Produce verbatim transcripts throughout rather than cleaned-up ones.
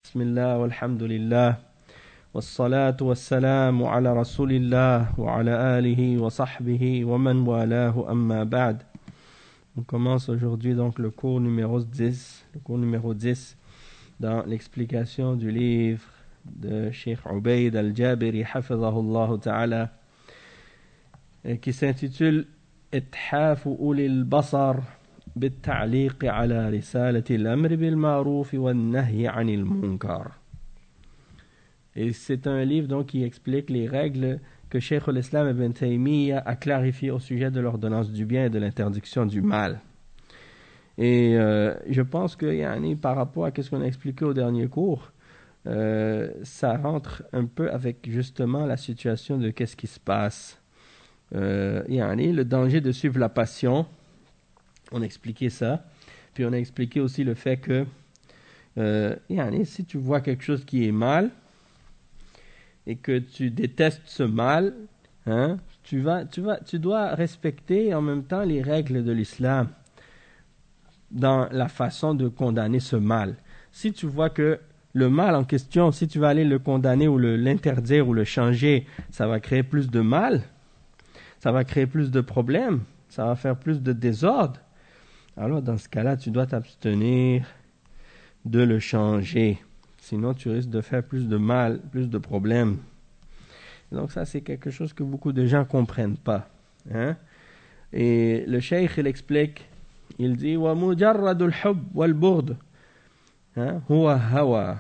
بسم الله والحمد لله والصلاة والسلام على رسول الله وعلى آله وصحبه ومن والاه أما بعد. On commence aujourd'hui donc le cours numéro dix, le cours numéro dix dans l'explication du livre de Cheikh Ubayd al-Jabiri hafizahullah ta'ala qui s'intitule إتحاف أولي البصر بالتعليق على رسالة الأمر بالمعروف والنهي عن المنكر. Et c'est un livre donc qui explique les règles que Cheikh al-Islam Ibn Taymiyyah a clarifiées au sujet de l'ordonnance du bien et de l'interdiction du mal. Et euh, je pense que yani, par rapport à ce qu'on a expliqué au dernier cours, euh, ça rentre un peu avec justement la situation de qu'est-ce qui se passe. Euh, yani, le danger de suivre la passion. On a expliqué ça. Puis on a expliqué aussi le fait que euh, yani, si tu vois quelque chose qui est mal et que tu détestes ce mal, hein, tu, vas, tu, vas, tu dois respecter en même temps les règles de l'islam dans la façon de condamner ce mal. Si tu vois que le mal en question, si tu vas aller le condamner ou le, l'interdire ou le changer, ça va créer plus de mal, ça va créer plus de problèmes, ça va faire plus de désordre. Alors dans ce cas-là, tu dois t'abstenir de le changer. Sinon, tu risques de faire plus de mal, plus de problèmes. Donc ça, c'est quelque chose que beaucoup de gens ne comprennent pas. Hein? Et le cheikh, il explique, il dit « Wa mujarradul hub wal burd huwa hawa.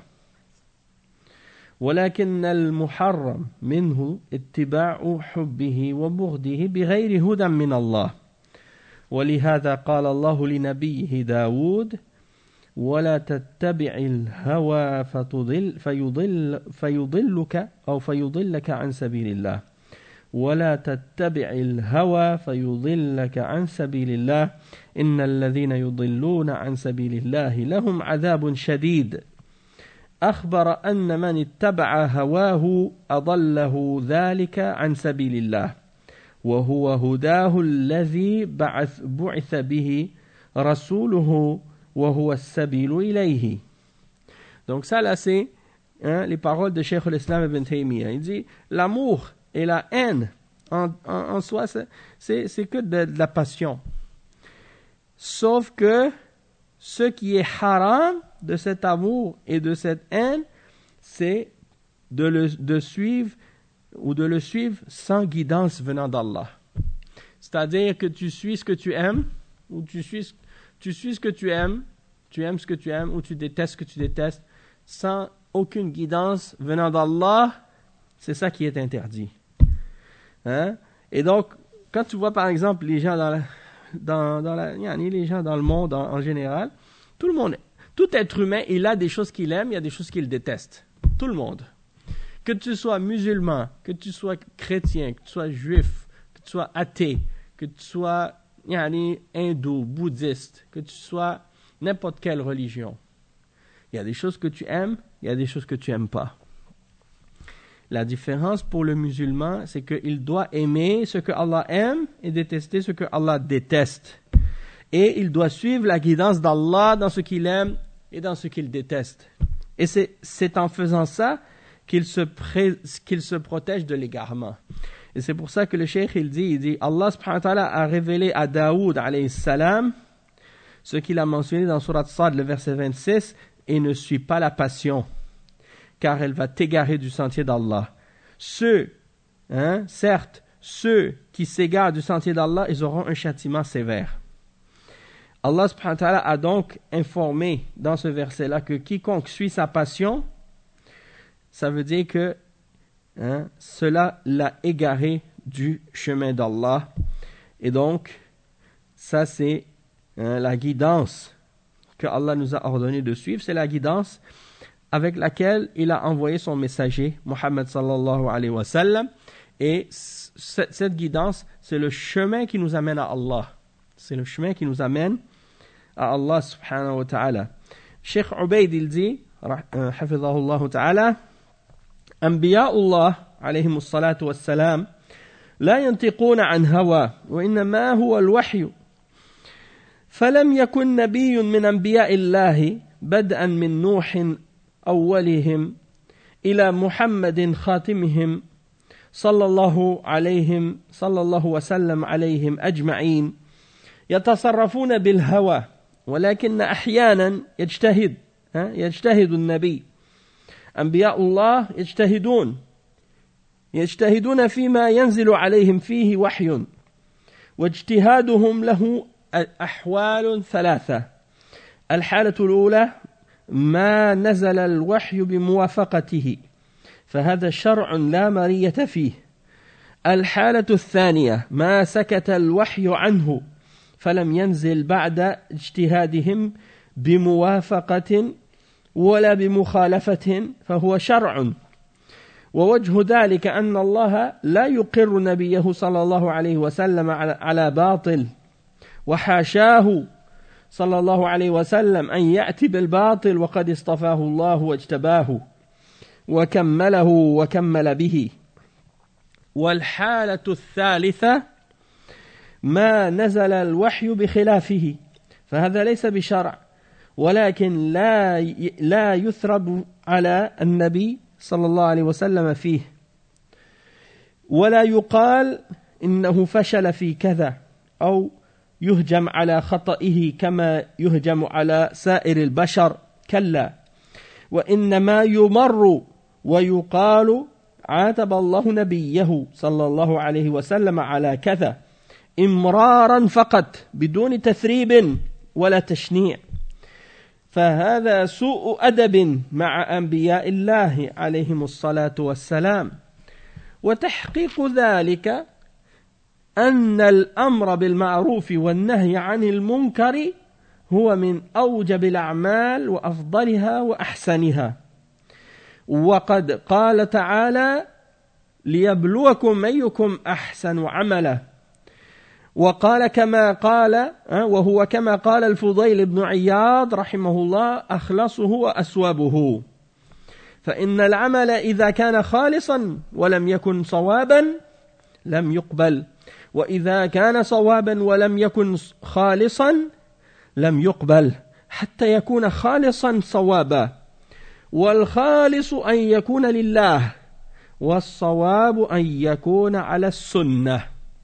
ولكن المحرم منه اتباع حبه وبغضه بغير هدى من الله. ولهذا قال الله لنبيه داود ولا تتبع الهوى فتضل فيضل فيضلك أو فيضلك عن سبيل الله ولا تتبع الهوى فيضلك عن سبيل الله إن الذين يضلون عن سبيل الله لهم عذاب شديد أخبر أن من اتبع هواه أضله ذلك عن سبيل الله وهو هداه الذي بعث بعث به رسوله وهو السبيل إليه. Donc ça là c'est hein, les paroles de Cheikh al-Islam Ibn Taymiyyah. Il dit l'amour et la haine en, en, en soi c'est, c'est, c'est que de, de la passion. Sauf que ce qui est haram de cet amour et de cette haine, c'est de le de suivre ou de le suivre sans guidance venant d'Allah. C'est-à-dire que tu suis ce que tu aimes, ou tu suis, tu suis ce que tu aimes, tu aimes ce que tu aimes, ou tu détestes ce que tu détestes, sans aucune guidance venant d'Allah, c'est ça qui est interdit. Hein? Et donc, quand tu vois par exemple les gens dans la, dans, dans la, les gens dans le monde en, en général, tout le monde, tout être humain, il a des choses qu'il aime, il y a des choses qu'il déteste. Tout le monde. Que tu sois musulman, que tu sois chrétien, que tu sois juif, que tu sois athée, que tu sois yani, hindou, bouddhiste, que tu sois n'importe quelle religion. Il y a des choses que tu aimes, il y a des choses que tu n'aimes pas. La différence pour le musulman, c'est qu'il doit aimer ce que Allah aime et détester ce que Allah déteste. Et il doit suivre la guidance d'Allah dans ce qu'il aime et dans ce qu'il déteste. Et c'est, c'est en faisant ça qu'il se, pré, qu'il se protège de l'égarement. Et c'est pour ça que le cheikh il dit, il dit Allah subhanahu wa ta'ala a révélé à Daoud alayhi salam ce qu'il a mentionné dans Surat Sad, le verset vingt-six, et ne suis pas la passion, car elle va t'égarer du sentier d'Allah. Ceux, hein, certes, ceux qui s'égarent du sentier d'Allah, ils auront un châtiment sévère. Allah subhanahu wa ta'ala a donc informé dans ce verset-là que quiconque suit sa passion, ça veut dire que hein, cela l'a égaré du chemin d'Allah. Et donc, ça c'est hein, la guidance que Allah nous a ordonné de suivre. C'est la guidance avec laquelle il a envoyé son messager, Muhammad sallallahu alayhi wa sallam. Et c- cette guidance, c'est le chemin qui nous amène à Allah. C'est le chemin qui nous amène à Allah subhanahu wa ta'ala. Cheikh Ubayd il dit, hafizahullah ta'ala, أنبياء الله عليهم الصلاة والسلام لا ينطقون عن هوى وإنما هو الوحي فلم يكن نبي من أنبياء الله بدءا من نوح أولهم إلى محمد خاتمهم صلى الله عليهم صلى الله وسلم عليهم أجمعين يتصرفون بالهوى ولكن أحيانا يجتهد يجتهد النبي. أنبياء الله يجتهدون يجتهدون فيما ينزل عليهم فيه وحي، واجتهادهم له أحوال ثلاثة. الحالة الأولى ما نزل الوحي بموافقته فهذا شرع لا مرية فيه. الحالة الثانية ما سكت الوحي عنه فلم ينزل بعد اجتهادهم بموافقة ولا بمخالفة فهو شرع. ووجه ذلك أن الله لا يقر نبيه صلى الله عليه وسلم على باطل، وحاشاه صلى الله عليه وسلم أن يأتي بالباطل وقد اصطفاه الله واجتباه وكمله وكمل به. والحالة الثالثة ما نزل الوحي بخلافه فهذا ليس بشرع، ولكن لا لا يثرب على النبي صلى الله عليه وسلم فيه، ولا يقال إنه فشل في كذا أو يهجم على خطئه كما يهجم على سائر البشر، كلا، وإنما يمر ويقال عاتب الله نبيه صلى الله عليه وسلم على كذا إمرارا فقط بدون تثريب ولا تشنيع. فهذا سوء أدب مع أنبياء الله عليهم الصلاة والسلام. وتحقيق ذلك أن الأمر بالمعروف والنهي عن المنكر هو من أوجب الأعمال وأفضلها وأحسنها. وقد قال تعالى ليبلوكم أيكم أحسن عملا، وقال كما قال وهو كما قال الفضيل بن عياض رحمه الله أخلصه وأسوابه. فإن العمل إذا كان خالصا ولم يكن صوابا لم يقبل، وإذا كان صوابا ولم يكن خالصا لم يقبل، حتى يكون خالصا صوابا. والخالص أن يكون لله، والصواب أن يكون على السنة.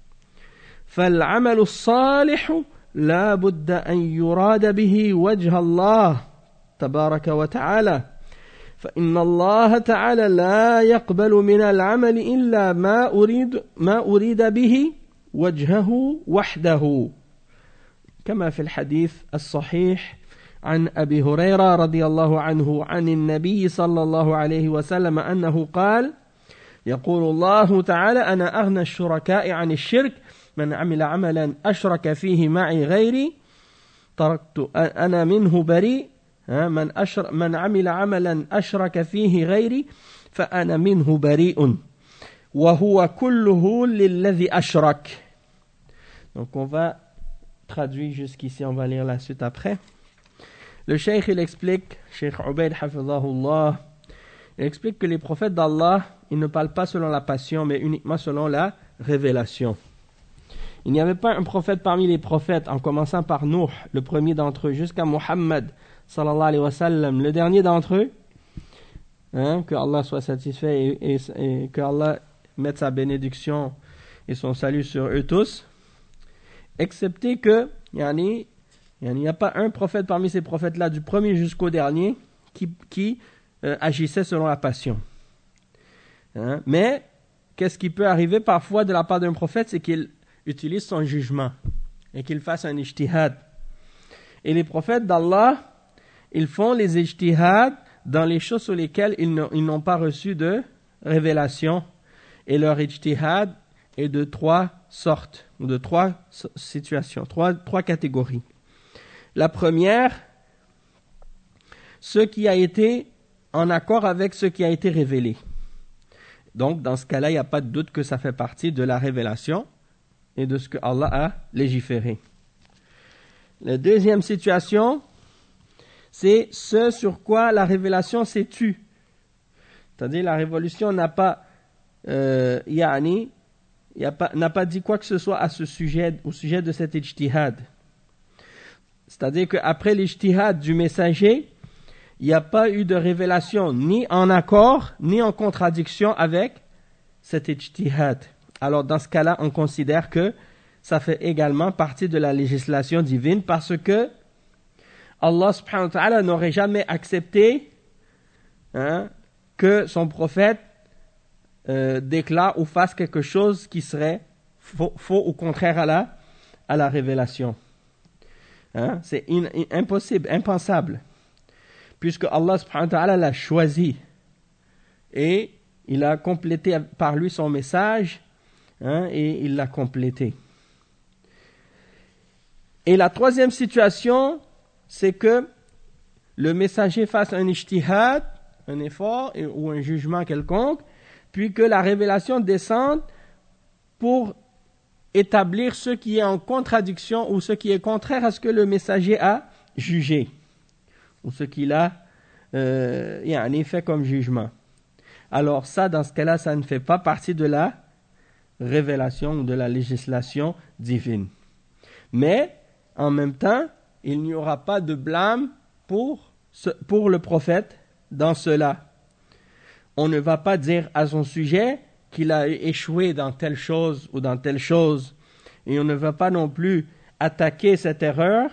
فالعمل الصالح لا بد أن يراد به وجه الله تبارك وتعالى، فإن الله تعالى لا يقبل من العمل إلا ما أريد ما أريد به وجهه وحده، كما في الحديث الصحيح عن أبي هريرة رضي الله عنه عن النبي صلى الله عليه وسلم أنه قال: يقول الله تعالى: أنا أغنى الشركاء عن الشرك، من عمل عملا أشرك فيه معي غيري تركت أنا منه بريء، من, أشر من عمل عملا أشرك فيه غيري فأنا منه بريء وهو كله للذي أشرك. Donc on va traduire jusqu'ici, on va lire la suite après. Le cheikh il explique, Cheikh Ubaid hafidhahullah, il explique que les prophètes d'Allah, ils ne parlent pas selon la passion mais uniquement selon la révélation. Il n'y avait pas un prophète parmi les prophètes, en commençant par Nuh, le premier d'entre eux, jusqu'à Muhammad, sallallahu alayhi wa sallam, le dernier d'entre eux, hein, que Allah soit satisfait et, et, et que Allah mette sa bénédiction et son salut sur eux tous, excepté que, yani, il n'y a pas un prophète parmi ces prophètes-là, du premier jusqu'au dernier, qui, qui euh, agissait selon la passion. Hein, mais, qu'est-ce qui peut arriver parfois de la part d'un prophète, c'est qu'il utilise son jugement et qu'il fasse un ijtihad. Et les prophètes d'Allah, ils font les ijtihad dans les choses sur lesquelles ils n'ont pas reçu de révélation. Et leur ijtihad est de trois sortes, ou de trois situations, trois, trois catégories. La première, ce qui a été en accord avec ce qui a été révélé. Donc, dans ce cas-là, il n'y a pas de doute que ça fait partie de la révélation et de ce que Allah a légiféré. La deuxième situation, c'est ce sur quoi la révélation s'est tue. C'est-à-dire la révélation n'a pas, euh, yani, y a pas, n'a pas dit quoi que ce soit à ce sujet, au sujet de cet ijtihad. C'est-à-dire qu'après l'ijtihad du messager, il n'y a pas eu de révélation ni en accord, ni en contradiction avec cet ijtihad. Alors dans ce cas-là, on considère que ça fait également partie de la législation divine parce que Allah subhanahu wa ta'ala n'aurait jamais accepté hein, que son prophète euh, déclare ou fasse quelque chose qui serait faux, faux ou contraire à la, à la révélation. Hein, c'est in, in, impossible, impensable. Puisque Allah subhanahu wa ta'ala l'a choisi et il a complété par lui son message hein, et il l'a complété. Et la troisième situation, c'est que le messager fasse un ijtihad, un effort et, ou un jugement quelconque, puis que la révélation descende pour établir ce qui est en contradiction ou ce qui est contraire à ce que le messager a jugé ou ce qu'il a euh, y a un effet comme jugement. Alors ça, dans ce cas-là, ça ne fait pas partie de la révélation ou de la législation divine. Mais, en même temps, il n'y aura pas de blâme pour, ce, pour le prophète dans cela. On ne va pas dire à son sujet qu'il a échoué dans telle chose ou dans telle chose. Et on ne va pas non plus attaquer cette erreur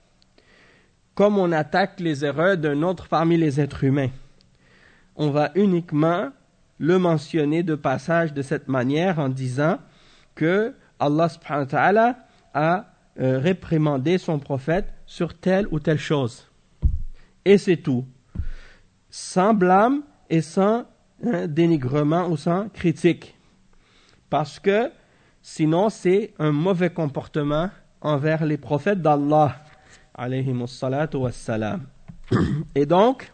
comme on attaque les erreurs d'un autre parmi les êtres humains. On va uniquement le mentionner de passage de cette manière en disant que Allah subhanahu wa ta'ala a euh, réprimandé son prophète sur telle ou telle chose. Et c'est tout. Sans blâme et sans hein, dénigrement ou sans critique. Parce que sinon c'est un mauvais comportement envers les prophètes d'Allah. Alayhimus salatu wassalam. Et donc,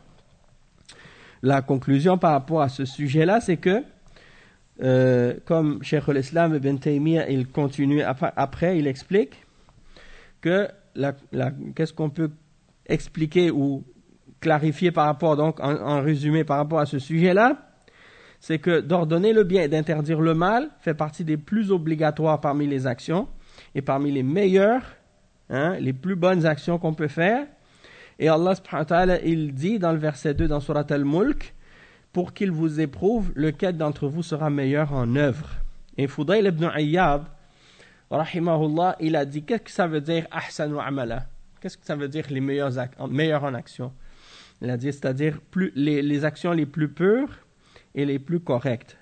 la conclusion par rapport à ce sujet-là, c'est que, euh, comme Cheikh al-Islam Ibn Taymiyyah, il continue après, après il explique que la, la, qu'est-ce qu'on peut expliquer ou clarifier par rapport, donc en, en résumé par rapport à ce sujet-là, c'est que d'ordonner le bien et d'interdire le mal fait partie des plus obligatoires parmi les actions et parmi les meilleures, hein, les plus bonnes actions qu'on peut faire. Et Allah subhanahu wa ta'ala, il dit dans le verset deux dans Surat Al-Mulk, pour qu'il vous éprouve, lequel d'entre vous sera meilleur en œuvre. Et Fudayl ibn Iyad, rahimahullah, il a dit, qu'est-ce que ça veut dire ahsanu amala? Qu'est-ce que ça veut dire les meilleurs, meilleurs en action? Il a dit, c'est-à-dire plus, les, les actions les plus pures et les plus correctes.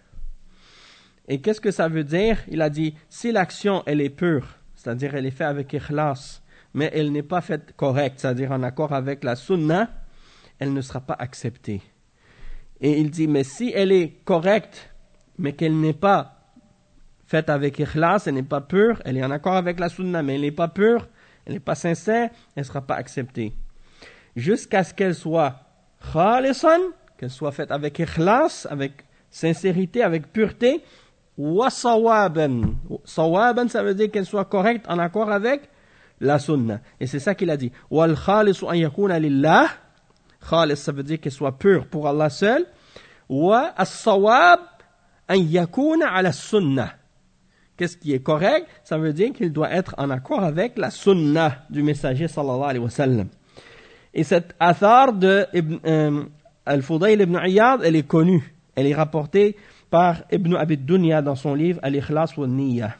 Et qu'est-ce que ça veut dire? Il a dit, si l'action elle est pure, c'est-à-dire elle est faite avec ikhlas, mais elle n'est pas faite correcte, c'est-à-dire en accord avec la sunna, elle ne sera pas acceptée. Et il dit, mais si elle est correcte, mais qu'elle n'est pas faite avec ikhlas, elle n'est pas pure, elle est en accord avec la sunna, mais elle n'est pas pure, elle n'est pas sincère, elle ne sera pas acceptée. Jusqu'à ce qu'elle soit khalisan, qu'elle soit faite avec ikhlas, avec sincérité, avec pureté, wa sawaban. Sawaban, ça veut dire qu'elle soit correcte en accord avec la sunna. Et c'est ça qu'il a dit. Wal khalisu an yakuna lillah. Khalis, ça veut dire qu'elle soit pure pour Allah seul. Wa as-sawab an yakuna ala sunnah. Qu'est-ce qui est correct? Ça veut dire qu'il doit être en accord avec la sunna du messager sallallahu alayhi wa sallam. Et cette athar de Ibn, euh, Al-Fudayl ibn Iyad, elle est connue. Elle est rapportée par Ibn Abi Dunya dans son livre Al-Ikhlas wa Niyya.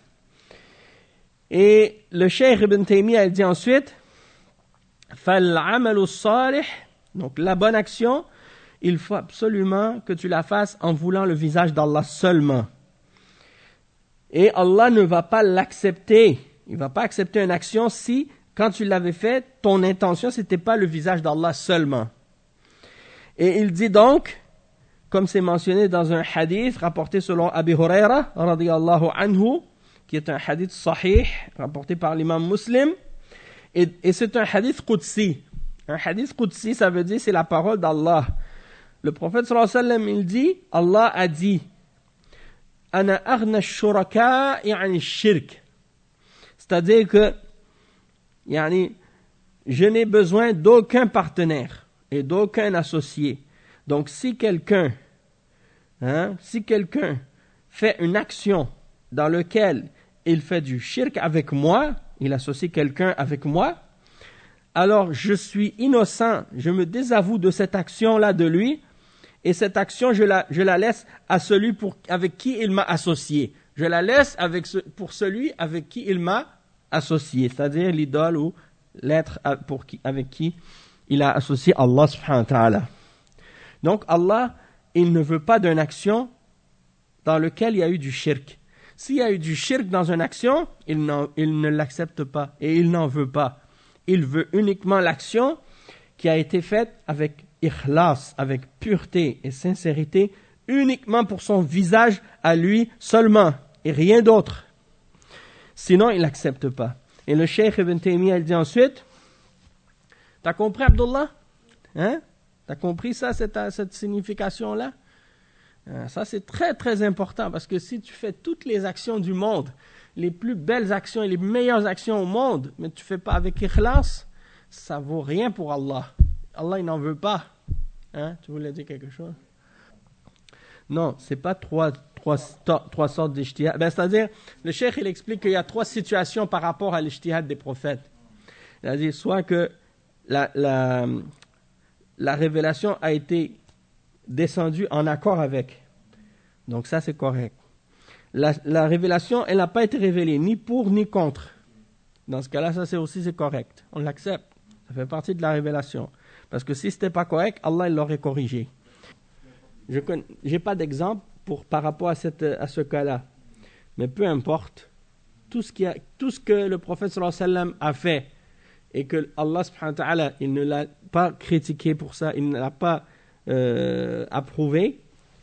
Et le Cheikh Ibn Taymiyyah dit ensuite Fal-amalu salih, donc la bonne action, il faut absolument que tu la fasses en voulant le visage d'Allah seulement. Et Allah ne va pas l'accepter. Il ne va pas accepter une action si, quand tu l'avais fait, ton intention, ce n'était pas le visage d'Allah seulement. Et il dit donc, comme c'est mentionné dans un hadith rapporté selon Abi Huraira, radiyallahu anhu, qui est un hadith sahih, rapporté par l'imam Muslim, et, et c'est un hadith qudsi. Un hadith qudsi, ça veut dire c'est la parole d'Allah. Le prophète sallallahu alayhi wa sallam, il dit, Allah a dit, Ana aghna shuraka yani shirk. C'est-à-dire que, yani, je n'ai besoin d'aucun partenaire et d'aucun associé. Donc, si quelqu'un, hein, si quelqu'un fait une action dans laquelle il fait du shirk avec moi, il associe quelqu'un avec moi, alors je suis innocent, je me désavoue de cette action-là de lui, et cette action, je la, je la laisse à celui pour, avec qui il m'a associé. Je la laisse avec ce, pour celui avec qui il m'a associé, c'est-à-dire l'idole ou l'être pour qui, avec qui il a associé Allah subhanahu wa ta'ala. Donc Allah, il ne veut pas d'une action dans laquelle il y a eu du shirk. S'il y a eu du shirk dans une action, il, il ne l'accepte pas et il n'en veut pas. Il veut uniquement l'action qui a été faite avec ikhlas, avec pureté et sincérité, uniquement pour son visage à lui seulement et rien d'autre. Sinon, il n'accepte pas. Et le Cheikh Ibn Taymiyyah, il dit ensuite, t'as compris Abdullah? Hein? T'as compris ça, cette, cette signification-là? Ça, c'est très, très important parce que si tu fais toutes les actions du monde, les plus belles actions et les meilleures actions au monde, mais tu ne fais pas avec ikhlas, ça ne vaut rien pour Allah. Allah, il n'en veut pas. Hein? Tu voulais dire quelque chose? Non, ce n'est pas trois, trois, trois sortes d'ijtihad. Ben, c'est-à-dire, le cheikh, il explique qu'il y a trois situations par rapport à l'ijtihad des prophètes. Il a dit soit que la, la, la révélation a été descendue en accord avec. Donc ça, c'est correct. La, la révélation, elle n'a pas été révélée ni pour ni contre. Dans ce cas-là, ça c'est aussi c'est correct. On l'accepte. Ça fait partie de la révélation. Parce que si ce n'était pas correct, Allah il l'aurait corrigé. Je n'ai pas d'exemple pour, par rapport à, cette, à ce cas-là. Mais peu importe, tout ce, qui a, tout ce que le prophète sallallahu alayhi wa sallam a fait et que Allah subhanahu wa ta'ala, il ne l'a pas critiqué pour ça, il ne l'a pas euh, approuvé,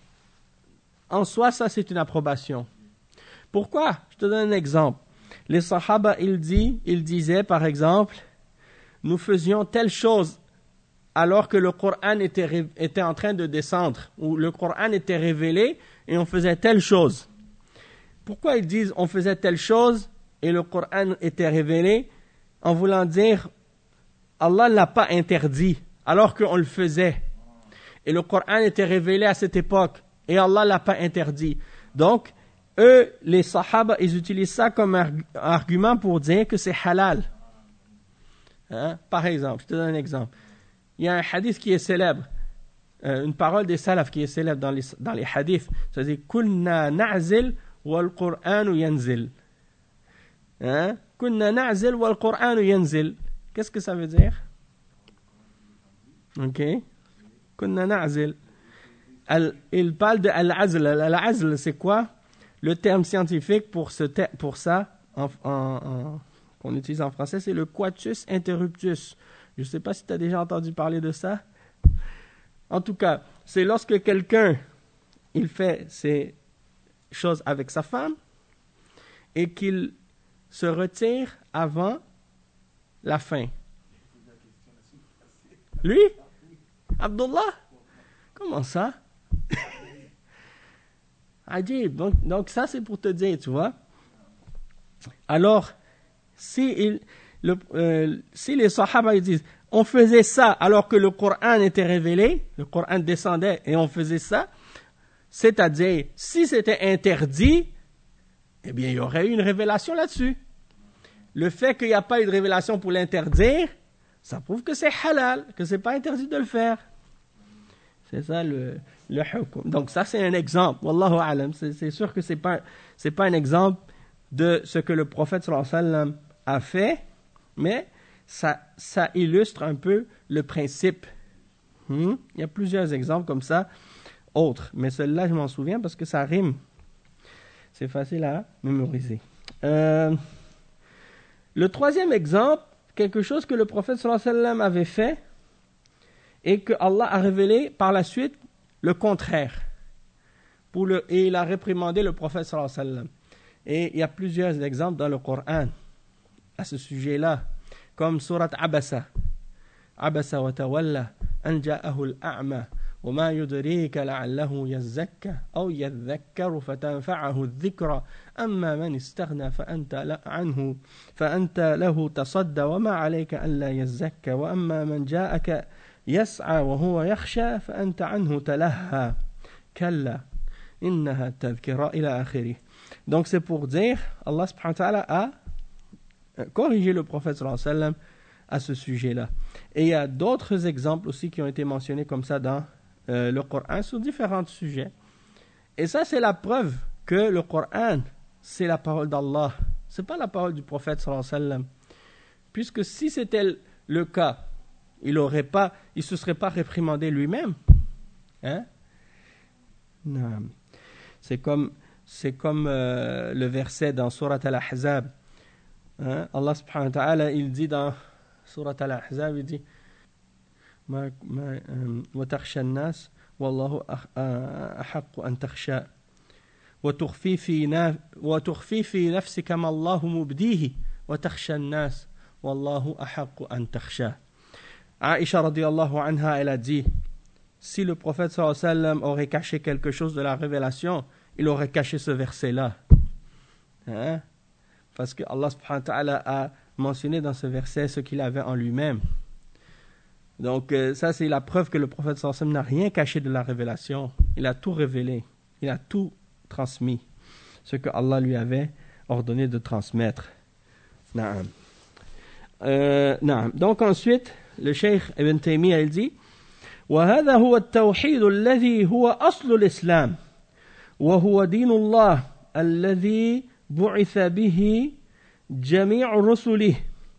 en soi, ça c'est une approbation. Pourquoi? Je te donne un exemple. Les Sahaba, ils, dit, ils disaient par exemple, nous faisions telle chose alors que le Coran était, était en train de descendre, ou le Coran était révélé et on faisait telle chose. Pourquoi ils disent on faisait telle chose et le Coran était révélé? En voulant dire, Allah ne l'a pas interdit alors qu'on le faisait. Et le Coran était révélé à cette époque et Allah ne l'a pas interdit. Donc, eux, les Sahaba, ils utilisent ça comme arg- argument pour dire que c'est halal. Hein? Par exemple, je te donne un exemple. Il y a un hadith qui est célèbre, euh, une parole des salaf qui est célèbre dans les, dans les hadiths. Ça dit « Kunna na'zil wal Qur'anu yanzil ». Hein? « Kunna na'zil wal Qur'anu yanzil ». Qu'est-ce que ça veut dire? Ok. « Kunna na'zil ». Il parle de al-azl. Al-azl, c'est quoi? Le terme scientifique pour, ce ter- pour ça, en, en, en, qu'on utilise en français, c'est le quatus interruptus. Je ne sais pas si tu as déjà entendu parler de ça. En tout cas, c'est lorsque quelqu'un il fait ces choses avec sa femme et qu'il se retire avant la fin. Lui? Abdullah? Comment ça? Adib. Donc, donc ça c'est pour te dire, tu vois. Alors, si, il, le, euh, si les Sahaba ils disent on faisait ça alors que le Coran était révélé, le Coran descendait et on faisait ça, c'est-à-dire si c'était interdit, eh bien il y aurait eu une révélation là-dessus. Le fait qu'il n'y a pas eu de révélation pour l'interdire, ça prouve que c'est halal, que c'est pas interdit de le faire. C'est ça le, le hukm. Donc ça c'est un exemple. Wallahu a'lam. C'est, c'est sûr que c'est pas c'est pas un exemple de ce que le prophète sallallahu alayhi wa sallam a fait, mais ça, ça illustre un peu le principe. Hmm? Il y a plusieurs exemples comme ça, autres. Mais celui-là, je m'en souviens parce que ça rime. C'est facile à mémoriser. Euh, le troisième exemple, quelque chose que le prophète sallallahu alayhi wa sallam avait fait et que Allah a révélé par la suite le contraire. Pour le, et il a réprimandé le prophète sallallahu alayhi wa sallam. Et il y a plusieurs exemples dans le Coran à ce sujet-là, comme surat Abasa. Abasa wa tawalla an ja'ahu al-a'ma wa ma yudrika la'allahu yazzakka aw yadhakkaru fatanfa'ahu adh-dhikra amma man istaghna fa anta anhu fa anta lahu tasadda wa ma 'alayka an la yazzakka wa amma man ja'aka yas'a wa huwa yakhsha fa anta anhu talahha kalla innaha tadhkira ila akhirih. Donc c'est pour dire Allah subhanahu wa ta'ala a corrigé le prophète sallallahu alayhi wa sallam à ce sujet-là. Et il y a d'autres exemples aussi qui ont été mentionnés comme ça dans euh, le Coran sur différents sujets. Et ça, c'est la preuve que le Coran, c'est la parole d'Allah. Ce n'est pas la parole du prophète sallallahu alayhi wa sallam. Puisque si c'était le cas, il aurait pas, il se serait pas réprimandé lui-même. Hein? Non. C'est comme, c'est comme euh, le verset dans Surat Al-Ahzab. Hein? Allah subhanahu wa ta'ala, il dit dans Surat Al-Ahzab, il dit Ma, ma, um, wa takhsha an-nas wallahu ahaqqu an takhsha wa tukhfi fi na wa tukhfi fi nafsika ma Allahu mubdihi wa takhsha an-nas wallahu ahaqqu an takhsha. Aïcha radiyallahu anha, elle a dit, si le prophète sallallahu alayhi wa sallam aurait caché quelque chose de la révélation, il aurait caché ce verset-là. Hein? Parce que Allah subhanahu wa ta'ala a mentionné dans ce verset ce qu'il avait en lui-même. Donc euh, ça, c'est la preuve que le prophète sallallahu alayhi wa sallam n'a rien caché de la révélation. Il a tout révélé, il a tout transmis, ce que Allah lui avait ordonné de transmettre. Naam. Euh, naam. Donc ensuite, le Cheikh Ibn Taymiyyah, il dit وهذا هو التوحيد الذي هو أصل الإسلام وهو دين الله الذي بعث به جميع رسله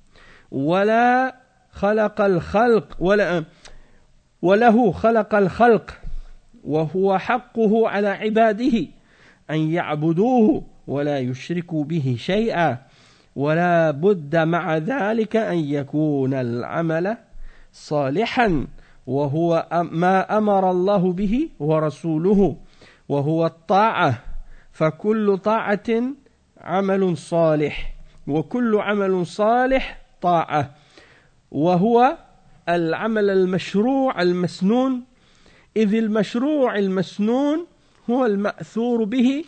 ولا خلق الخلق ولا وله خلق الخلق وهو حقه على عباده أن يعبدوه ولا يشركوا به شيئا ولا بد مع ذلك أن يكون العمل صالحا وهو ما أمر الله به ورسوله وهو الطاعة فكل طاعة عمل صالح وكل عمل صالح طاعة وهو العمل المشروع المسنون إذ المشروع المسنون هو المأثور به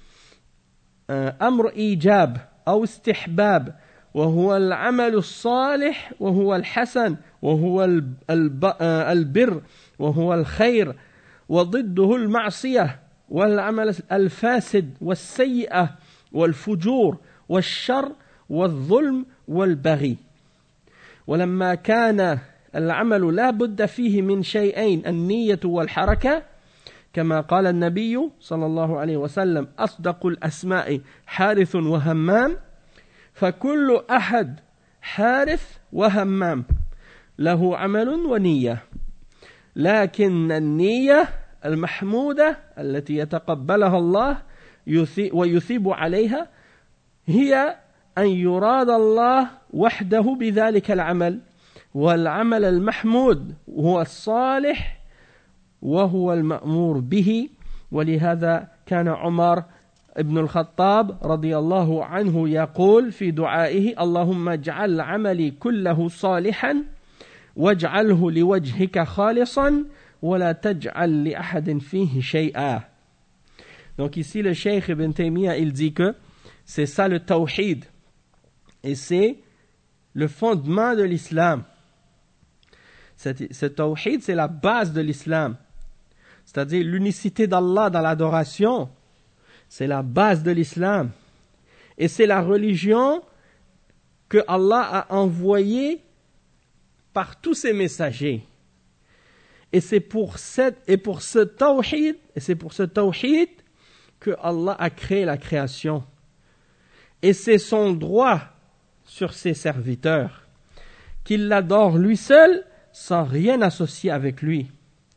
أمر إيجاب أو استحباب وهو العمل الصالح وهو الحسن وهو البر وهو الخير وضده المعصية والعمل الفاسد والسيئة والفجور والشر والظلم والبغي ولما كان العمل لا بد فيه من شيئين النية والحركة كما قال النبي صلى الله عليه وسلم أصدق الأسماء حارث وهمام فكل أحد حارث وهمام له عمل ونية لكن النية المحمودة التي يتقبلها الله ويثيب عليها هي أن يراد الله وحده بذلك العمل والعمل المحمود هو الصالح وهو المأمور به ولهذا كان عمر ابن الخطاب رضي الله عنه يقول في دعائه اللهم اجعل عملي كله صالحا واجعله لوجهك خالصا ولا تجعل لأحد فيه شيئا. Donc ici le Cheikh Ibn Taymiyyah il dit que c'est ça le tawhid et c'est le fondement de l'islam. Ce tawhid c'est la base de l'islam, c'est-à-dire l'unicité d'Allah dans l'adoration. C'est la base de l'islam. Et c'est la religion que Allah a envoyée par tous ses messagers. Et c'est pour cette, et pour ce tawhid, et c'est pour ce tawhid que Allah a créé la création. Et c'est son droit sur ses serviteurs, qu'il l'adore lui seul, sans rien associer avec lui.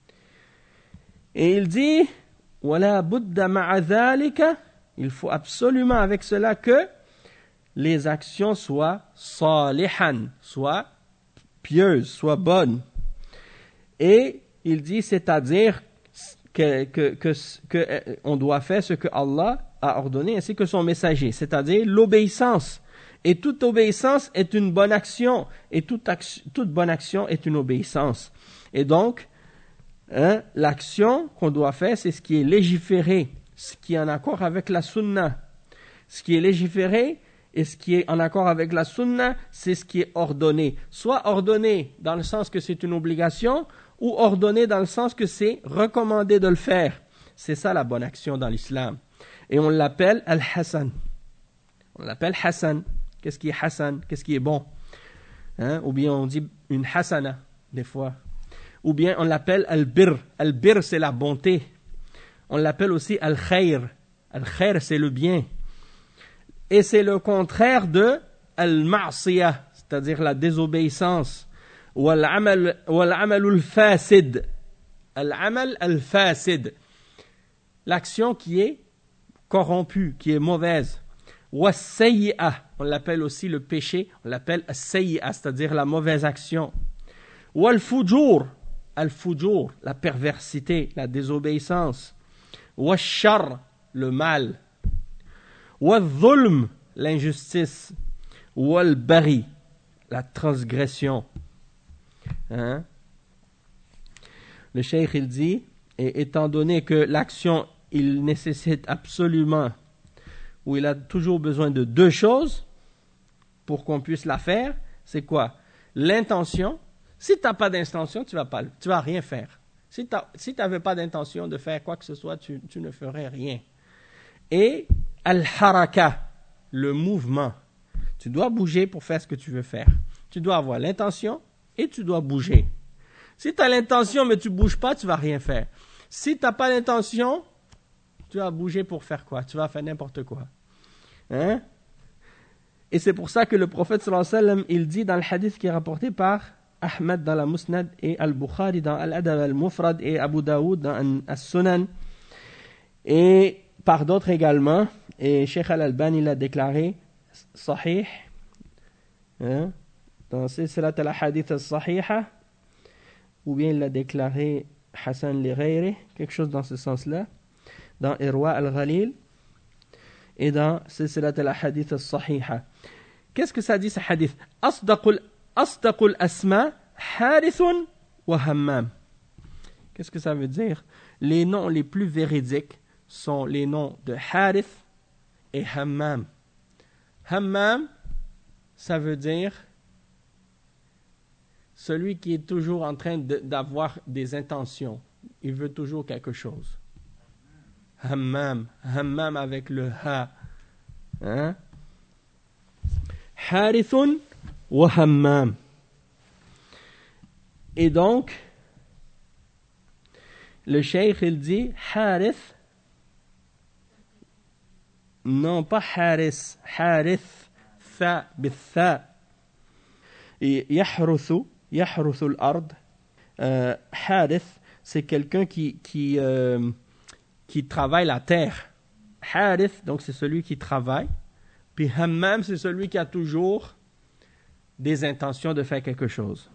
Et il dit ولا بد مع ذلك, il faut absolument avec cela que les actions soient salihan, soient pieuses, soient bonnes. Et il dit, c'est-à-dire que, que, que, que on doit faire ce que Allah a ordonné ainsi que son messager, c'est-à-dire l'obéissance. Et toute obéissance est une bonne action, et toute, action, toute bonne action est une obéissance. Et donc, Hein, l'action qu'on doit faire, c'est ce qui est légiféré, ce qui est en accord avec la sunna. Ce qui est légiféré et ce qui est en accord avec la sunna, c'est ce qui est ordonné. Soit ordonné dans le sens que c'est une obligation, ou ordonné dans le sens que c'est recommandé de le faire. C'est ça la bonne action dans l'islam. Et on l'appelle al-Hassan. On l'appelle Hassan. Qu'est-ce qui est Hassan? Qu'est-ce qui est bon? Hein? Ou bien on dit une hasana, des fois. Ou bien on l'appelle al-bir. Al-bir, c'est la bonté. On l'appelle aussi al-khair. Al-khair, c'est le bien. Et c'est le contraire de al-ma'siyah, c'est-à-dire la désobéissance. Ou al-amal al-fasid. Al-amal al-fasid. L'action qui est corrompue, qui est mauvaise. Ou as-sayyi'ah. On l'appelle aussi le péché. On l'appelle as-sayyi'ah, c'est-à-dire la mauvaise action. Ou al-fujur. Al-fujur, la perversité, la désobéissance. Ou al-shar, le mal. Ou al-dhulm, l'injustice. Ou al-bari, la transgression. Hein? Le cheikh, il dit, et étant donné que l'action, il nécessite absolument, ou il a toujours besoin de deux choses pour qu'on puisse la faire, c'est quoi? L'intention. Si tu n'as pas d'intention, tu ne vas, pas, tu vas rien faire. Si tu si n'avais pas d'intention de faire quoi que ce soit, tu, tu ne ferais rien. Et al-haraka, le mouvement. Tu dois bouger pour faire ce que tu veux faire. Tu dois avoir l'intention et tu dois bouger. Si tu as l'intention mais tu ne bouges pas, tu ne vas rien faire. Si tu n'as pas l'intention, tu vas bouger pour faire quoi? Tu vas faire n'importe quoi. Hein? Et c'est pour ça que le prophète sallallahu alayhi wa sallam, il dit dans le hadith qui est rapporté par Ahmed dans la Musnad et Al-Bukhari dans Al-Adab Al-Mufrad et Abu Daoud dans As-Sunan et par d'autres également, et Cheikh Al-Albani l'a déclaré sahih, hein, dans Silsilat al-Hadith al-Sahiha, ou bien il l'a déclaré Hassan li ghayri, quelque chose dans ce sens-là, dans Irwa al-Ghalil et dans Silsilat al-Hadith al-Sahiha. Qu'est-ce que ça dit ce hadith? Asdaqul Asdaqul asma harithun wa hammam. Qu'est-ce que ça veut dire? Les noms les plus véridiques sont les noms de Harith et Hammam. Hammam, ça veut dire celui qui est toujours en train de, d'avoir des intentions. Il veut toujours quelque chose. Hammam. Hammam avec le ha. Hein? Harithun wa hammam. Et donc, le cheikh, il dit Harith. Non, pas Haris. Harith. Tha, bitha. Et yahruthu. Yahruthu al-ard. Euh, Harith, c'est quelqu'un qui, qui, euh, qui travaille la terre. Harith, donc c'est celui qui travaille. Puis hammam, c'est celui qui a toujours des intentions de faire quelque chose.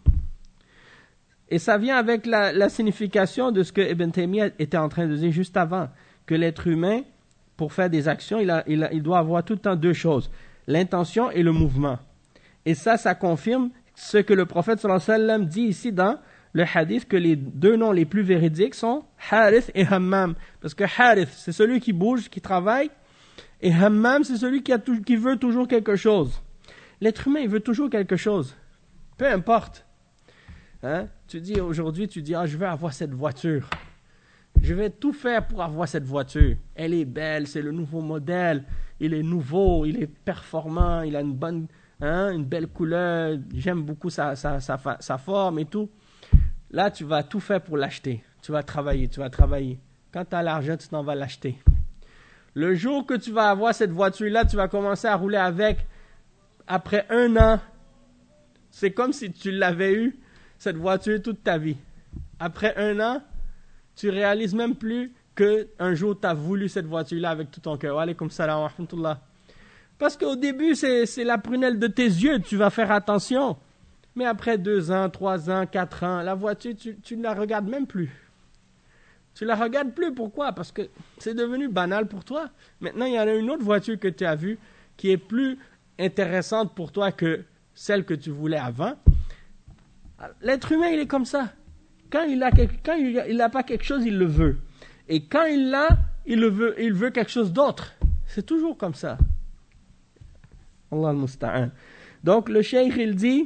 Et ça vient avec la, la signification de ce que Ibn Taymiyyah était en train de dire juste avant, que l'être humain, pour faire des actions, il, a, il, a, il doit avoir tout le temps deux choses, l'intention et le mouvement. Et ça, ça confirme ce que le prophète sallallahu alayhi wa sallam dit ici dans le hadith, que les deux noms les plus véridiques sont Harith et Hammam. Parce que Harith, c'est celui qui bouge, qui travaille, et Hammam, c'est celui qui, a tout, qui veut toujours quelque chose. L'être humain, il veut toujours quelque chose. Peu importe. Hein? Tu dis aujourd'hui, tu dis, ah, je veux avoir cette voiture. Je vais tout faire pour avoir cette voiture. Elle est belle, c'est le nouveau modèle. Il est nouveau, il est performant, il a une bonne, hein, une belle couleur. J'aime beaucoup sa, sa, sa, sa forme et tout. Là, tu vas tout faire pour l'acheter. Tu vas travailler, tu vas travailler. Quand tu as l'argent, tu t'en vas l'acheter. Le jour que tu vas avoir cette voiture-là, tu vas commencer à rouler avec. Après un an, c'est comme si tu l'avais eu, cette voiture, toute ta vie. Après un an, tu réalises même plus qu'un jour, tu as voulu cette voiture-là avec tout ton cœur. Wa alaykoum salam wa rahmatullah. Parce qu'au début, c'est, c'est la prunelle de tes yeux, tu vas faire attention. Mais après deux ans, trois ans, quatre ans, la voiture, tu, tu ne la regardes même plus. Tu ne la regardes plus, pourquoi? Parce que c'est devenu banal pour toi. Maintenant, il y en a une autre voiture que tu as vue qui est plus intéressante pour toi que celle que tu voulais avant. L'être humain, il est comme ça. Quand il a quelque, quand il a, il a pas quelque chose, il le veut. Et quand il l'a, il le veut, il veut quelque chose d'autre. C'est toujours comme ça. Allah al-musta'an. Donc le cheikh, il dit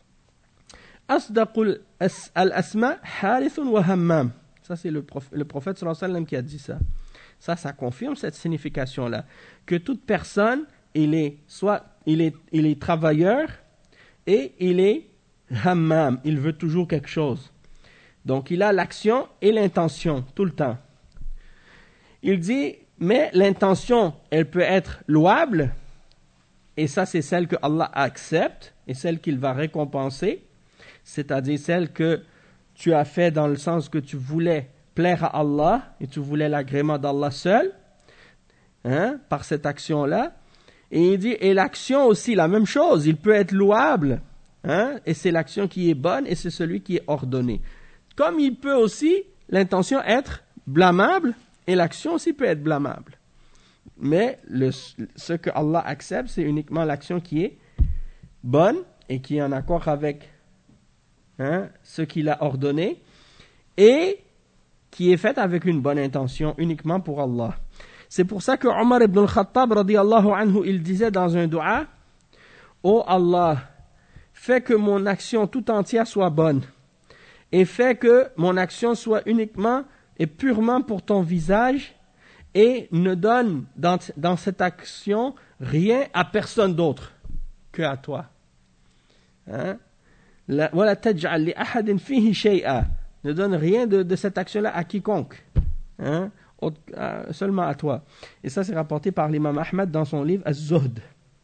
Asdaqul al-asma harithun wa hammam. Ça, c'est le, prof, le prophète sallallahu alayhi wa sallam qui a dit ça. Ça, ça confirme cette signification-là. Que toute personne, il est soit il est, il est travailleur, et il est hammam, il veut toujours quelque chose. Donc il a l'action et l'intention tout le temps. Il dit, mais l'intention, elle peut être louable, et ça c'est celle que Allah accepte, et celle qu'il va récompenser, c'est-à-dire celle que tu as fait dans le sens que tu voulais plaire à Allah, et tu voulais l'agrément d'Allah seul, hein, par cette action-là. Et il dit, et l'action aussi, la même chose, il peut être louable, hein, et c'est l'action qui est bonne, et c'est celui qui est ordonné. Comme il peut aussi, l'intention être blâmable, et l'action aussi peut être blâmable. Mais le, ce que Allah accepte, c'est uniquement l'action qui est bonne, et qui est en accord avec hein, ce qu'il a ordonné, et qui est faite avec une bonne intention, uniquement pour Allah. C'est pour ça que Omar ibn al-Khattab, radiyallahu anhu, il disait dans un dua, « Ô Allah, fais que mon action tout entière soit bonne, et fais que mon action soit uniquement et purement pour ton visage, et ne donne dans, dans cette action rien à personne d'autre que à toi. Hein? وَلَا تَجْعَلْ لِأَحَدٍ فِيهِ شَيْئًا. Ne donne rien de, de cette action-là à quiconque. Hein? Seulement à toi. Et ça, c'est rapporté par l'imam Ahmad dans son livre Az-Zuhd.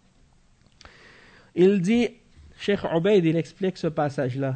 Il dit, Cheikh Ubaid, il explique ce passage-là.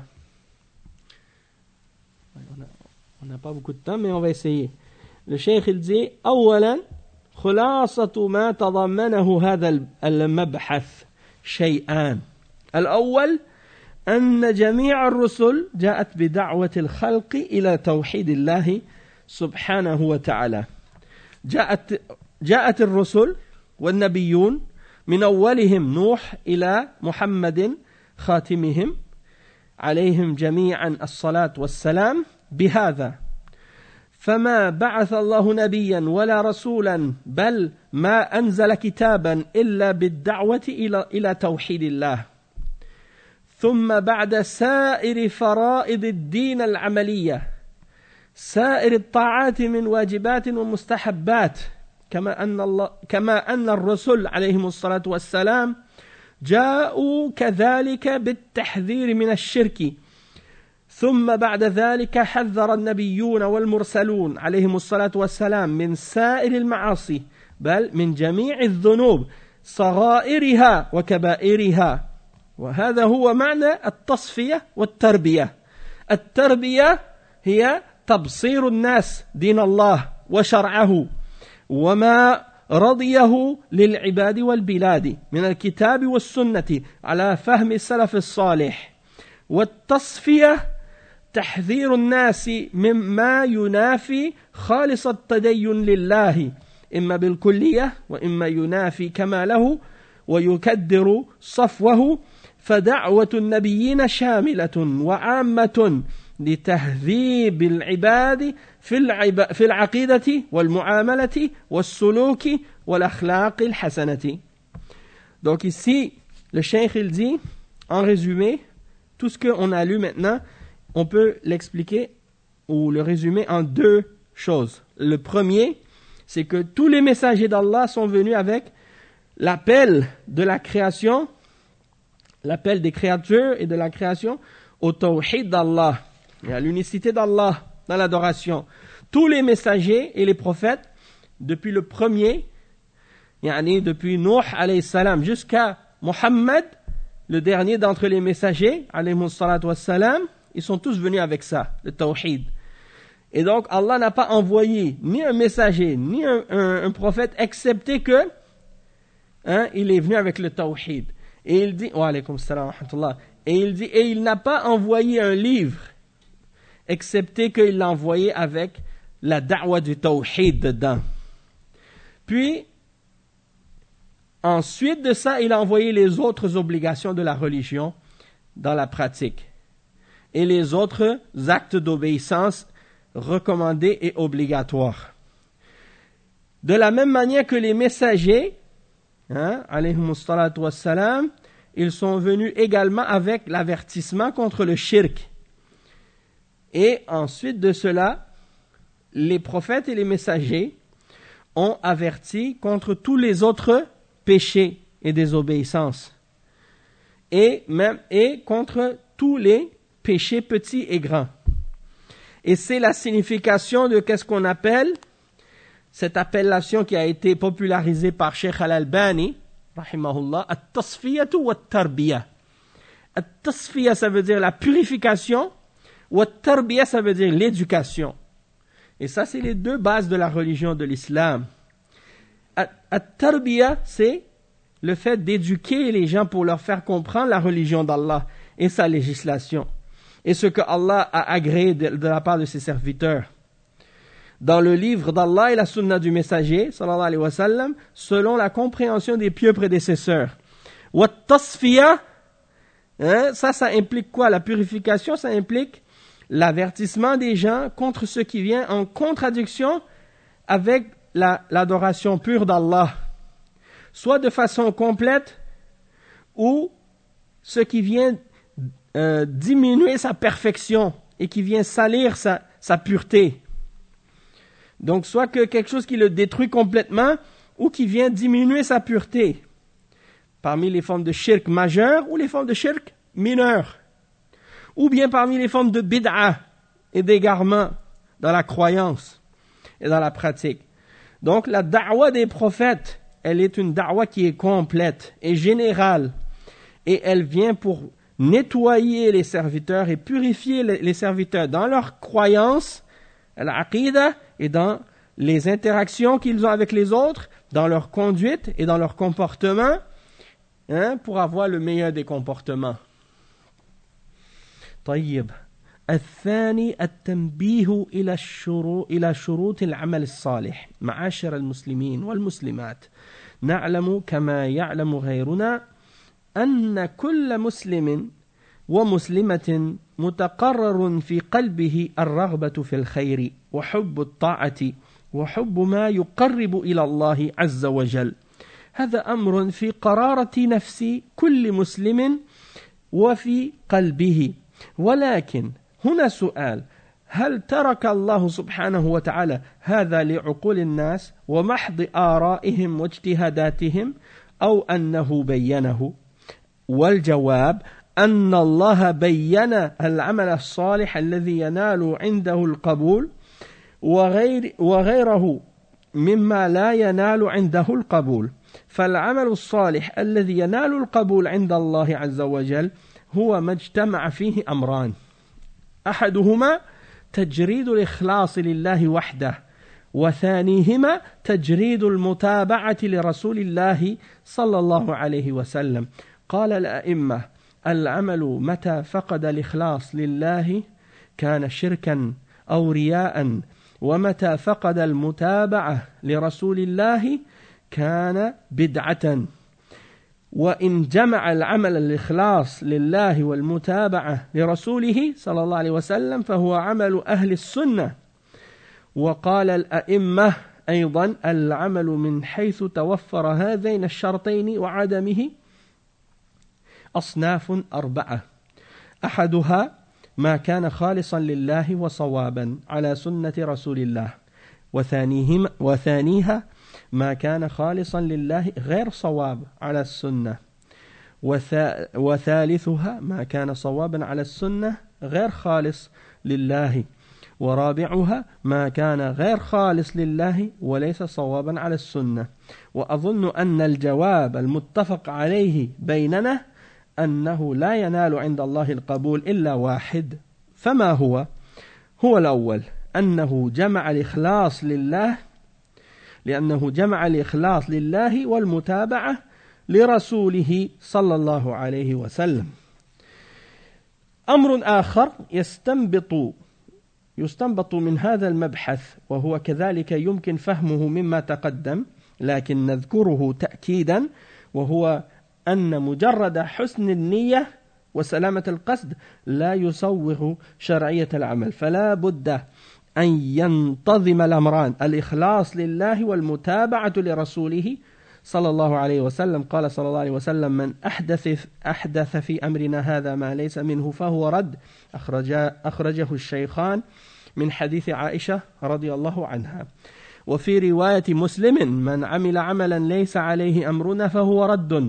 On n'a pas beaucoup de temps, mais on va essayer. Le Cheikh, il dit, أولا خلاصة ما تضمنه هذا المبحث شيئان. الأول أن جميع الرسل جاءت بدعوة الخلق إلى توحيد الله سبحانه وتعالى. جاءت جاءت الرسل والنبيون من أولهم نوح إلى محمد خاتمهم عليهم جميعا الصلاة والسلام بهذا. فما بعث الله نبيا ولا رسولا بل ما أنزل كتابا إلا بالدعوة إلى إلى توحيد الله. ثم بعد سائر فرائض الدين العملية سائر الطاعات من واجبات ومستحبات كما أن الله كما أن الرسل عليهم الصلاة والسلام جاءوا كذلك بالتحذير من الشرك. ثم بعد ذلك حذر النبيون والمرسلون عليهم الصلاة والسلام من سائر المعاصي بل من جميع الذنوب صغائرها وكبائرها. وهذا هو معنى التصفية والتربية. التربية هي تبصير الناس دين الله وشرعه وما رضيه للعباد والبلاد من الكتاب والسنة على فهم السلف الصالح. والتصفية تحذير الناس مما ينافي خالص التدين لله إما بالكلية وإما ينافي كماله ويكدر صفوه. فدعوة النبيين شاملة وعامة لتهذيب العباد في العب... في العقيدة والمعاملة والسلوك والأخلاق الحسنة. Donc ici, le cheikh il dit, en résumé, tout ce qu'on a lu maintenant, on peut l'expliquer ou le résumer en deux choses. Le premier, c'est que tous les messagers d'Allah sont venus avec l'appel de la création, l'appel des créatures et de la création au tawhid d'Allah, et à l'unicité d'Allah dans l'adoration. Tous les messagers et les prophètes, depuis le premier, yani depuis Nuh alayhi salam jusqu'à Muhammad, le dernier d'entre les messagers, alayhi salatu wassalam, ils sont tous venus avec ça, le tawhid. Et donc Allah n'a pas envoyé ni un messager, ni un, un, un prophète, excepté que hein, il est venu avec le tawhid. Et il dit, wa alaykum salam wa rahmatullah, et il dit, et il n'a pas envoyé un livre, excepté qu'il l'a envoyé avec la da'wa du tawhid dedans. Puis, ensuite de ça, il a envoyé les autres obligations de la religion dans la pratique. Et les autres actes d'obéissance recommandés et obligatoires. De la même manière que les messagers, hein, alayhimus salatu wassalam, ils sont venus également avec l'avertissement contre le shirk. Et ensuite de cela, les prophètes et les messagers ont averti contre tous les autres péchés et désobéissances. et, même, et contre tous les péchés petits et grands. Et c'est la signification de qu'est-ce qu'on appelle, cette appellation qui a été popularisée par Cheikh Al-Albani, rahimahullah, at-tasfiyatu wa at-tarbiya. At-tasfiya, ça veut dire la purification, wa at-tarbiya, ça veut dire l'éducation. Et ça, c'est les deux bases de la religion de l'islam. At-tarbiya, c'est le fait d'éduquer les gens pour leur faire comprendre la religion d'Allah et sa législation, et ce que Allah a agréé de, de la part de ses serviteurs. Dans le livre d'Allah et la sunna du messager, sallallahu alayhi wa sallam, selon la compréhension des pieux prédécesseurs. Wa tasfiya, hein, ça, ça implique quoi? La purification, ça implique l'avertissement des gens contre ce qui vient en contradiction avec la, l'adoration pure d'Allah, soit de façon complète ou ce qui vient euh, diminuer sa perfection et qui vient salir sa, sa pureté. Donc, soit que quelque chose qui le détruit complètement ou qui vient diminuer sa pureté. Parmi les formes de shirk majeur ou les formes de shirk mineur. Ou bien parmi les formes de bid'a et d'égarement dans la croyance et dans la pratique. Donc, la da'wa des prophètes, elle est une da'wa qui est complète et générale. Et elle vient pour nettoyer les serviteurs et purifier les serviteurs dans leur croyance, l'aqidah, et dans les interactions qu'ils ont avec les autres, dans leur conduite et dans leur comportement, hein, pour avoir le meilleur des comportements. طيب الثاني التنبيه إلى الشروط إلى شروط العمل الصالح. معاشر المسلمين والمسلمات، نعلم كما يعلم غيرنا أن كل مسلم ومسلمة متقرر في قلبه الرغبة في الخير وحب الطاعة وحب ما يقرب إلى الله عز وجل. هذا أمر في قرارة نفس كل مسلم وفي قلبه. ولكن هنا سؤال: هل ترك الله سبحانه وتعالى هذا لعقول الناس ومحض آرائهم واجتهاداتهم، أو أنه بينه؟ والجواب أن الله بين العمل الصالح الذي ينال عنده القبول وغير وغيره مما لا ينال عنده القبول. فالعمل الصالح الذي ينال القبول عند الله عز وجل هو ما اجتمع فيه أمران: أحدهما تجريد الإخلاص لله وحده، وثانيهما تجريد المتابعة لرسول الله صلى الله عليه وسلم. قال الأئمة: العمل متى فقد الإخلاص لله كان شركا أو رياء، ومتى فقد المتابعة لرسول الله كان بدعة. وإن جمع العمل الإخلاص لله والمتابعة لرسوله صلى الله عليه وسلم فهو عمل أهل السنة. وقال الأئمة أيضا: العمل من حيث توفر هذين الشرطين وعدمه أصناف أربعة: أحدها ما كان خالصا لله وصوابا على سنة رسول الله، وثانيهما وثانيها ما كان خالصا لله غير صواب على السنة، وثالثها ما كان صوابا على السنة غير خالص لله، ورابعها ما كان غير خالص لله وليس صوابا على السنة. وأظن أن الجواب المتفق عليه بيننا أنه لا ينال عند الله القبول إلا واحد. فما هو؟ هو الأول أنه جمع الإخلاص لله، لأنه جمع الإخلاص لله والمتابعة لرسوله صلى الله عليه وسلم. أمر آخر يستنبط يستنبط من هذا المبحث، وهو كذلك يمكن فهمه مما تقدم لكن نذكره تأكيدا، وهو أن مجرد حسن النية وسلامة القصد لا يصوغ شرعية العمل، فلا بد أن ينتظم الأمران: الإخلاص لله والمتابعة لرسوله صلى الله عليه وسلم. قال صلى الله عليه وسلم: من أحدث, أحدث في أمرنا هذا ما ليس منه فهو رد. أخرج أخرجه الشيخان من حديث عائشة رضي الله عنها. وفي رواية مسلم: من عمل عملا ليس عليه أمرنا فهو رد.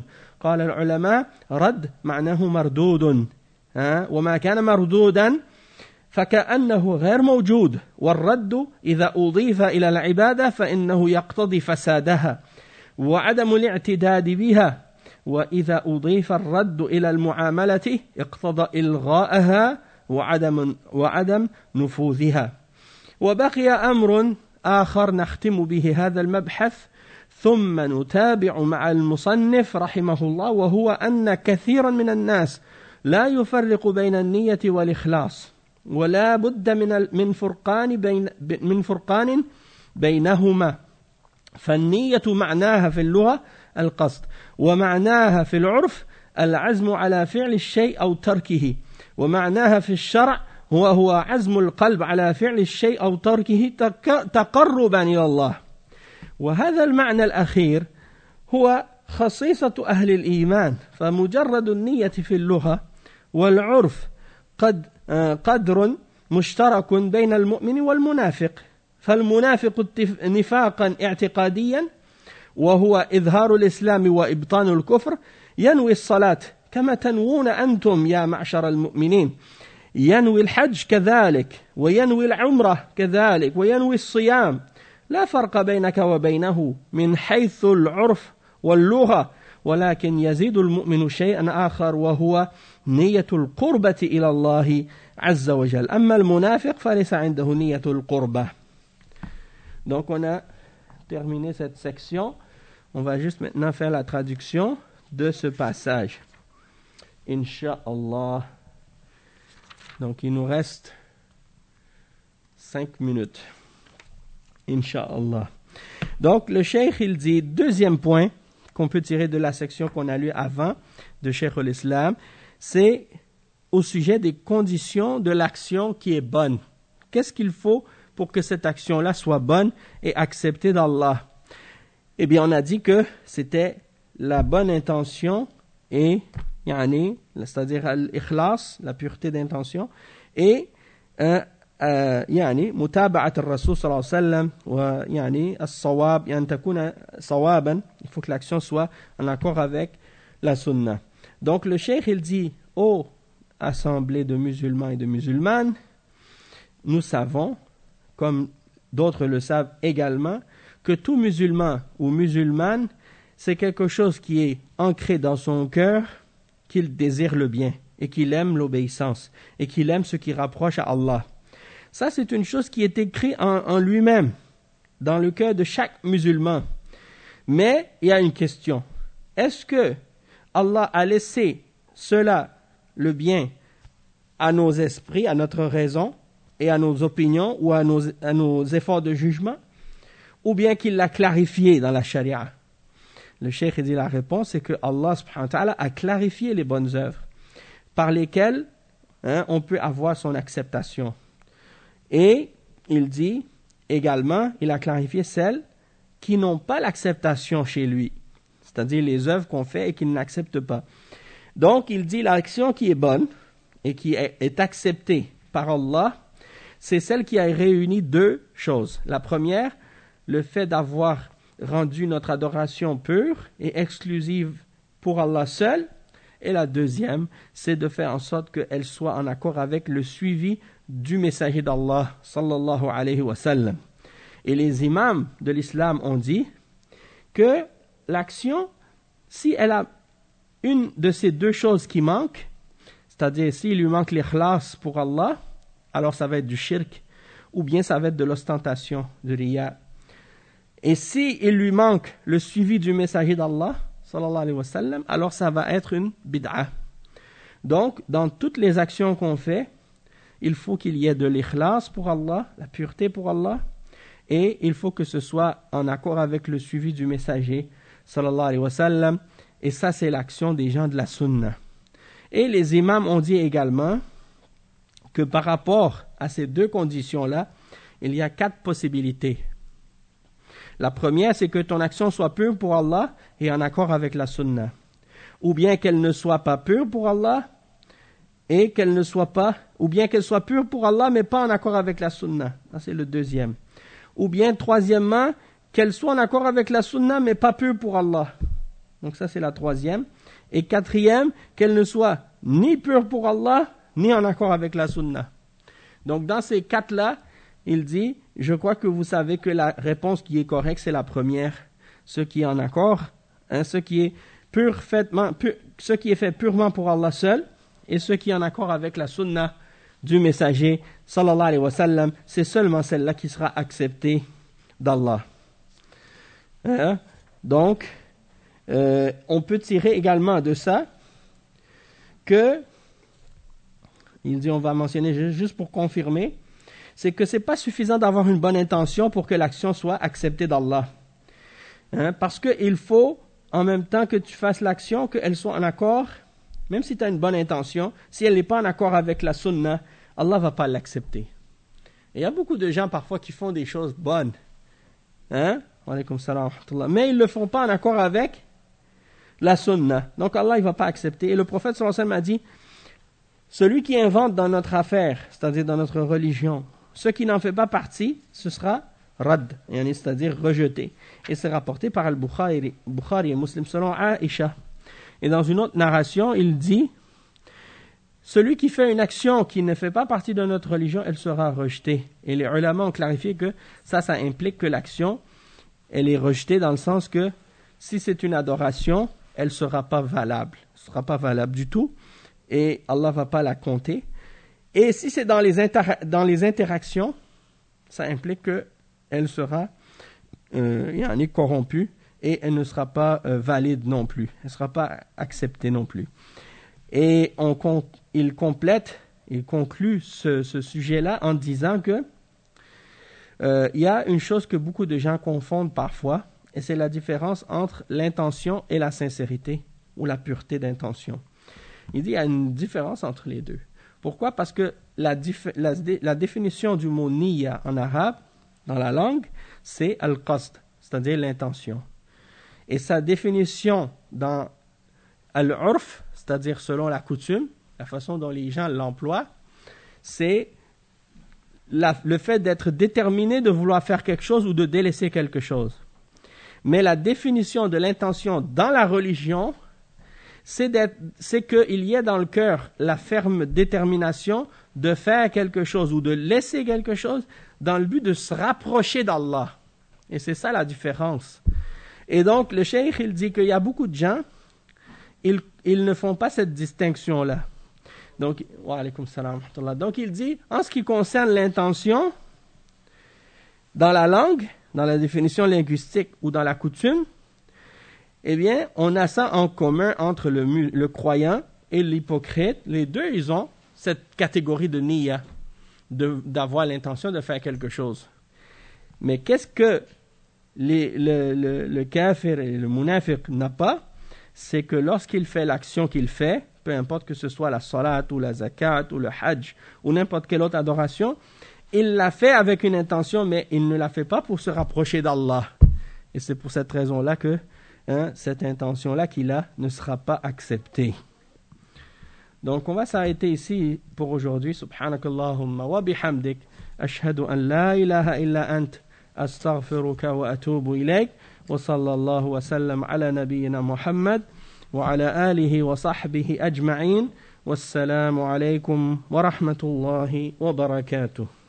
قال العلماء رد معناه مردود وما كان مردودا فكأنه غير موجود والرد إذا أضيف إلى العبادة فإنه يقتضي فسادها وعدم الاعتداد بها وإذا أضيف الرد إلى المعاملة اقتضى إلغاءها وعدم, وعدم نفوذها. وبقي أمر آخر نختم به هذا المبحث ثم نتابع مع المصنف رحمه الله وهو أن كثيرا من الناس لا يفرق بين النية والإخلاص ولا بد من من فرقان بين من فرقان بينهما. فالنية معناها في اللغة القصد ومعناها في العرف العزم على فعل الشيء أو تركه ومعناها في الشرع هو هو عزم القلب على فعل الشيء أو تركه تقربا إلى الله. وهذا المعنى الأخير هو خصيصة أهل الإيمان فمجرد النية في اللغة والعرف قد قدر مشترك بين المؤمن والمنافق. فالمنافق نفاقا اعتقاديا وهو إظهار الإسلام وإبطان الكفر ينوي الصلاة كما تنوون أنتم يا معشر المؤمنين ينوي الحج كذلك وينوي العمرة كذلك وينوي الصيام لا فرق بينك وبينه من حيث العرف واللغة ولكن يزيد المؤمن شيئا آخر وهو نية القربة إلى الله عز وجل. أما المنافق فليس عنده نية القربة. Donc on a terminé cette section. On va juste maintenant faire la traduction de ce passage. Inch'Allah. Donc il nous reste cinq minutes. Inch'Allah. Donc le cheikh il dit, deuxième point qu'on peut tirer de la section qu'on a lue avant de Cheikh al-Islam, c'est au sujet des conditions de l'action qui est bonne. Qu'est-ce qu'il faut pour que cette action-là soit bonne et acceptée d'Allah? Eh bien, on a dit que c'était la bonne intention et, yani, c'est-à-dire l'ikhlas, la pureté d'intention, et euh, euh, يعني متابعة الرسول صلى الله عليه وسلم ويعني الصواب يعني تكون صوابا. Il faut que l'action soit en accord avec la sunna. Donc le cheikh il dit aux assemblées de musulmans et de musulmanes, nous savons, comme d'autres le savent également, que tout musulman ou musulmane, c'est quelque chose qui est ancré dans son cœur, qu'il désire le bien et qu'il aime l'obéissance et qu'il aime ce qui rapproche à Allah. Ça, c'est une chose qui est écrite en, en lui-même, dans le cœur de chaque musulman. Mais il y a une question. Est-ce que Allah a laissé cela, le bien, à nos esprits, à notre raison et à nos opinions ou à nos, à nos efforts de jugement, ou bien qu'il l'a clarifié dans la charia? Le cheikh dit la réponse, c'est que Allah subhanahu wa ta'ala a clarifié les bonnes œuvres par lesquelles hein, on peut avoir son acceptation. Et il dit également, il a clarifié celles qui n'ont pas l'acceptation chez lui, c'est-à-dire les œuvres qu'on fait et qu'il n'accepte pas. Donc il dit l'action qui est bonne et qui est, est acceptée par Allah, c'est celle qui a réuni deux choses. La première, le fait d'avoir rendu notre adoration pure et exclusive pour Allah seul. Et la deuxième, c'est de faire en sorte qu'elle soit en accord avec le suivi du messager d'Allah, sallallahu alayhi wa sallam. Et les imams de l'islam ont dit que l'action, si elle a une de ces deux choses qui manquent, c'est-à-dire s'il lui manque l'ikhlas pour Allah, alors ça va être du shirk, ou bien ça va être de l'ostentation, du riya. Et si il lui manque le suivi du messager d'Allah, sallallahu alayhi wa sallam, alors ça va être une bid'a. Donc, dans toutes les actions qu'on fait, il faut qu'il y ait de l'ikhlas pour Allah, la pureté pour Allah, et il faut que ce soit en accord avec le suivi du messager, sallallahu alayhi wa sallam, et ça c'est l'action des gens de la sunna. Et les imams ont dit également que par rapport à ces deux conditions-là, il y a quatre possibilités. La première, c'est que ton action soit pure pour Allah et en accord avec la sunna. Ou bien qu'elle ne soit pas pure pour Allah et qu'elle ne soit pas, ou bien qu'elle soit pure pour Allah mais pas en accord avec la sunna. Ça, c'est le deuxième. Ou bien, troisièmement, qu'elle soit en accord avec la sunna mais pas pure pour Allah. Donc ça, c'est la troisième. Et quatrième, qu'elle ne soit ni pure pour Allah, ni en accord avec la sunna. Donc dans ces quatre-là, il dit, je crois que vous savez que la réponse qui est correcte, c'est la première. Ce qui est en accord, hein, ce qui est purement, pur, ce qui est fait purement pour Allah seul, et ce qui est en accord avec la sunna du messager, sallallahu alayhi wa sallam, c'est seulement celle-là qui sera acceptée d'Allah. Hein? Donc, euh, on peut tirer également de ça que, il dit, on va mentionner juste pour confirmer, c'est que c'est pas suffisant d'avoir une bonne intention pour que l'action soit acceptée d'Allah. Hein? Parce qu'il faut, en même temps que tu fasses l'action, qu'elle soit en accord, même si tu as une bonne intention, si elle n'est pas en accord avec la sunna, Allah va pas l'accepter. Et il y a beaucoup de gens parfois qui font des choses bonnes, hein? Wa alaykum salam wa rahmatullah. Mais ils ne le font pas en accord avec la sunna. Donc Allah il va pas accepter. Et le prophète sallallahu alayhi wa sallam a dit, celui qui invente dans notre affaire, c'est-à-dire dans notre religion, ce qui n'en fait pas partie, ce sera rad, c'est-à-dire rejeté. Et c'est rapporté par Al-Bukhari, Bukhari et Muslim selon Aïcha. Et dans une autre narration, il dit, celui qui fait une action qui ne fait pas partie de notre religion, elle sera rejetée. Et les ulama ont clarifié que ça, ça implique que l'action, elle est rejetée dans le sens que si c'est une adoration, elle ne sera pas valable. Elle ne sera pas valable du tout. Et Allah ne va pas la compter. Et si c'est dans les, inter- dans les interactions, ça implique qu'elle sera euh, corrompue et elle ne sera pas euh, valide non plus. Elle ne sera pas acceptée non plus. Et on, il complète, il conclut ce, ce sujet-là en disant que euh, il y a une chose que beaucoup de gens confondent parfois, et c'est la différence entre l'intention et la sincérité, ou la pureté d'intention. Il dit qu'il y a une différence entre les deux. Pourquoi? Parce que la, dif- la, la définition du mot niya en arabe, dans la langue, c'est al-qasd, c'est-à-dire l'intention. Et sa définition dans al-urf, c'est-à-dire selon la coutume, la façon dont les gens l'emploient, c'est la, le fait d'être déterminé de vouloir faire quelque chose ou de délaisser quelque chose. Mais la définition de l'intention dans la religion, c'est, d'être, c'est qu'il y ait dans le cœur la ferme détermination de faire quelque chose ou de laisser quelque chose dans le but de se rapprocher d'Allah. Et c'est ça la différence. Et donc, le cheikh, il dit qu'il y a beaucoup de gens, ils, ils ne font pas cette distinction-là. Donc, wa alaykum salam wa rahmatullah. Donc, il dit, en ce qui concerne l'intention, dans la langue, dans la définition linguistique ou dans la coutume, eh bien, on a ça en commun entre le, le croyant et l'hypocrite. Les deux, ils ont cette catégorie de niya, de, d'avoir l'intention de faire quelque chose. Mais qu'est-ce que les, le, le, le kafir et le munafiq n'a pas? C'est que lorsqu'il fait l'action qu'il fait, peu importe que ce soit la salat ou la zakat ou le hajj ou n'importe quelle autre adoration, il l'a fait avec une intention, mais il ne l'a fait pas pour se rapprocher d'Allah. Et c'est pour cette raison-là que hein, cette intention-là qu'il a ne sera pas acceptée. Donc on va s'arrêter ici pour aujourd'hui. Subhanakallahumma wa bihamdik. Ashhadu an la ilaha illa ant. Astaghfiruka wa atubu ilayk. Wa sallallahu wa sallam ala nabiyyina Muhammad. Wa ala alihi wa sahbihi ajma'in. Wassalamu alaykum wa rahmatullahi wa barakatuh.